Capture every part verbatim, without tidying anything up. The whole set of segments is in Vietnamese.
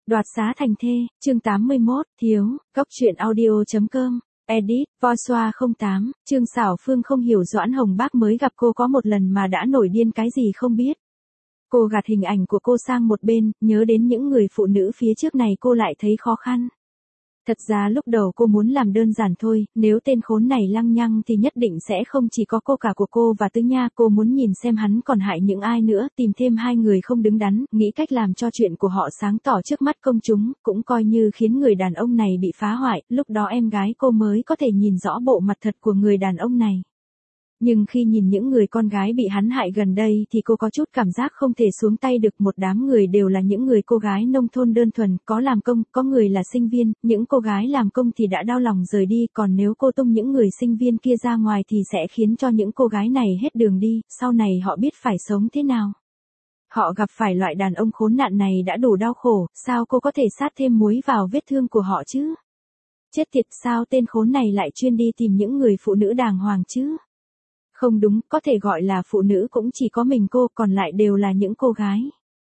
Đoạt xá thành thê, chương tám mươi mốt, thiếu, góc truyện audio.com, edit, voi xoa không tám, Trương Xảo Phương không hiểu Doãn Hồng Bác mới gặp cô có một lần mà đã nổi điên cái gì không biết. Cô gạt hình ảnh của cô sang một bên, nhớ đến những người phụ nữ phía trước này cô lại thấy khó khăn. Thật ra lúc đầu cô muốn làm đơn giản thôi, nếu tên khốn này lăng nhăng thì nhất định sẽ không chỉ có cô cả của cô và Tứ Nha, cô muốn nhìn xem hắn còn hại những ai nữa, tìm thêm hai người không đứng đắn, nghĩ cách làm cho chuyện của họ sáng tỏ trước mắt công chúng, cũng coi như khiến người đàn ông này bị phá hoại, lúc đó em gái cô mới có thể nhìn rõ bộ mặt thật của người đàn ông này. Nhưng khi nhìn những người con gái bị hắn hại gần đây thì cô có chút cảm giác không thể xuống tay được, một đám người đều là những người cô gái nông thôn đơn thuần, có làm công, có người là sinh viên, những cô gái làm công thì đã đau lòng rời đi, còn nếu cô tung những người sinh viên kia ra ngoài thì sẽ khiến cho những cô gái này hết đường đi, sau này họ biết phải sống thế nào. Họ gặp phải loại đàn ông khốn nạn này đã đủ đau khổ, sao cô có thể sát thêm muối vào vết thương của họ chứ? Chết tiệt, sao tên khốn này lại chuyên đi tìm những người phụ nữ đàng hoàng chứ? Không đúng, có thể gọi là phụ nữ cũng chỉ có mình cô, còn lại đều là những cô gái.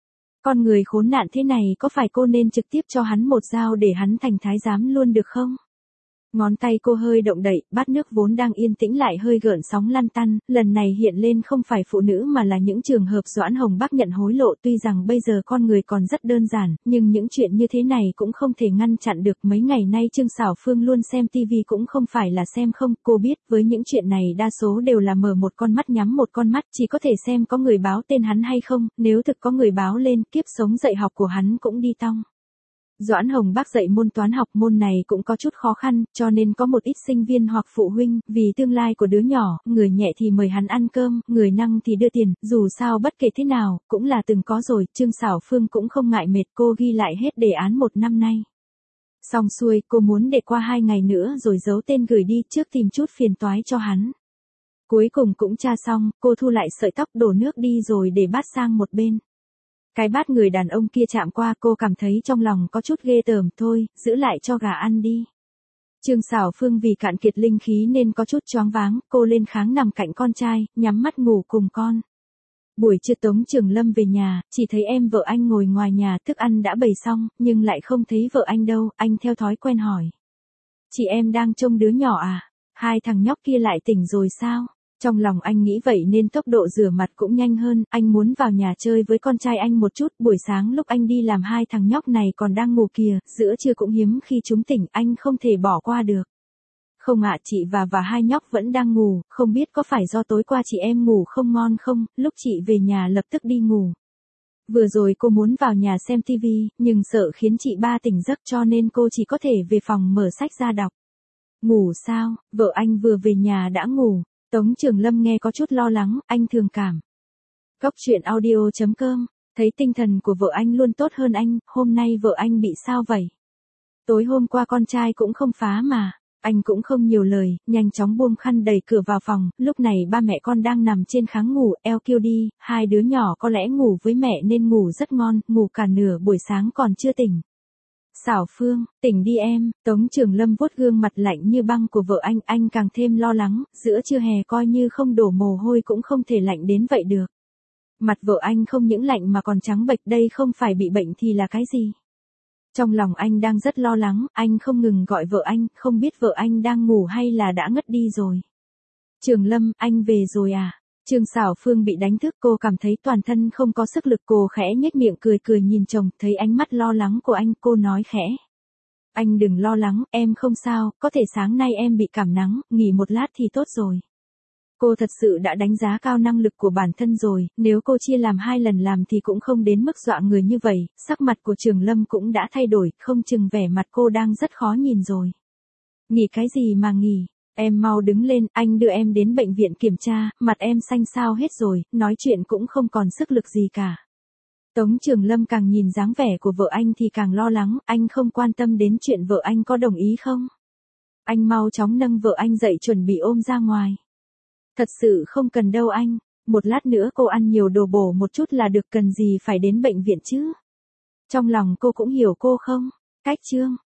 Con người khốn nạn thế này có phải cô nên trực tiếp cho hắn một dao để hắn thành thái giám luôn được không? Ngón tay cô hơi động đậy, bát nước vốn đang yên tĩnh lại hơi gợn sóng lăn tăn, lần này hiện lên không phải phụ nữ mà là những trường hợp Doãn Hồng Bác nhận hối lộ. Tuy rằng bây giờ con người còn rất đơn giản, nhưng những chuyện như thế này cũng không thể ngăn chặn được. Mấy ngày nay Trương Xảo Phương luôn xem tivi cũng không phải là xem không, cô biết với những chuyện này đa số đều là mở một con mắt nhắm một con mắt, chỉ có thể xem có người báo tên hắn hay không, nếu thực có người báo lên, kiếp sống dạy học của hắn cũng đi tong. Doãn Hồng Bác dạy môn toán học, môn này cũng có chút khó khăn, cho nên có một ít sinh viên hoặc phụ huynh, vì tương lai của đứa nhỏ, người nhẹ thì mời hắn ăn cơm, người năng thì đưa tiền, dù sao bất kể thế nào, cũng là từng có rồi. Trương Xảo Phương cũng không ngại mệt, cô ghi lại hết đề án một năm nay. Xong xuôi, cô muốn để qua hai ngày nữa rồi giấu tên gửi đi, trước tìm chút phiền toái cho hắn. Cuối cùng cũng tra xong, cô thu lại sợi tóc, đổ nước đi rồi để bát sang một bên. Cái bát người đàn ông kia chạm qua, cô cảm thấy trong lòng có chút ghê tởm, thôi, giữ lại cho gà ăn đi. Trương Xảo Phương vì cạn kiệt linh khí nên có chút choáng váng, cô lên kháng nằm cạnh con trai, nhắm mắt ngủ cùng con. Buổi trưa Tống Trường Lâm về nhà, chỉ thấy em vợ anh ngồi ngoài nhà, thức ăn đã bày xong, nhưng lại không thấy vợ anh đâu, anh theo thói quen hỏi. Chị em đang trông đứa nhỏ à? Hai thằng nhóc kia lại tỉnh rồi sao? Trong lòng anh nghĩ vậy nên tốc độ rửa mặt cũng nhanh hơn, anh muốn vào nhà chơi với con trai anh một chút, buổi sáng lúc anh đi làm hai thằng nhóc này còn đang ngủ kìa, giữa trưa cũng hiếm khi chúng tỉnh, anh không thể bỏ qua được. Không ạ, chị và và hai nhóc vẫn đang ngủ, không biết có phải do tối qua chị em ngủ không ngon không, lúc chị về nhà lập tức đi ngủ. Vừa rồi cô muốn vào nhà xem tivi, nhưng sợ khiến chị ba tỉnh giấc cho nên cô chỉ có thể về phòng mở sách ra đọc. Ngủ sao, vợ anh vừa về nhà đã ngủ. Tống Trường Lâm nghe có chút lo lắng, anh thường cảm. Góc truyện audio.com, thấy tinh thần của vợ anh luôn tốt hơn anh, hôm nay vợ anh bị sao vậy? Tối hôm qua con trai cũng không phá mà, anh cũng không nhiều lời, nhanh chóng buông khăn đẩy cửa vào phòng, lúc này ba mẹ con đang nằm trên kháng ngủ, eo kêu đi, hai đứa nhỏ có lẽ ngủ với mẹ nên ngủ rất ngon, ngủ cả nửa buổi sáng còn chưa tỉnh. Xảo Phương, tỉnh đi em, Tống Trường Lâm vuốt gương mặt lạnh như băng của vợ anh, anh càng thêm lo lắng, giữa trưa hè coi như không đổ mồ hôi cũng không thể lạnh đến vậy được. Mặt vợ anh không những lạnh mà còn trắng bệch, đây không phải bị bệnh thì là cái gì? Trong lòng anh đang rất lo lắng, anh không ngừng gọi vợ anh, không biết vợ anh đang ngủ hay là đã ngất đi rồi. Trường Lâm, anh về rồi à? Trương Xảo Phương bị đánh thức, cô cảm thấy toàn thân không có sức lực, cô khẽ nhếch miệng cười cười nhìn chồng, thấy ánh mắt lo lắng của anh, cô nói khẽ. Anh đừng lo lắng, em không sao, có thể sáng nay em bị cảm nắng, nghỉ một lát thì tốt rồi. Cô thật sự đã đánh giá cao năng lực của bản thân rồi, nếu cô chia làm hai lần làm thì cũng không đến mức dọa người như vậy, sắc mặt của Trường Lâm cũng đã thay đổi, không chừng vẻ mặt cô đang rất khó nhìn rồi. Nghỉ cái gì mà nghỉ? Em mau đứng lên, anh đưa em đến bệnh viện kiểm tra, mặt em xanh xao hết rồi, nói chuyện cũng không còn sức lực gì cả. Tống Trường Lâm càng nhìn dáng vẻ của vợ anh thì càng lo lắng, anh không quan tâm đến chuyện vợ anh có đồng ý không. Anh mau chóng nâng vợ anh dậy chuẩn bị ôm ra ngoài. Thật sự không cần đâu anh, một lát nữa cô ăn nhiều đồ bổ một chút là được, cần gì phải đến bệnh viện chứ. Trong lòng cô cũng hiểu cô không? Cách chương.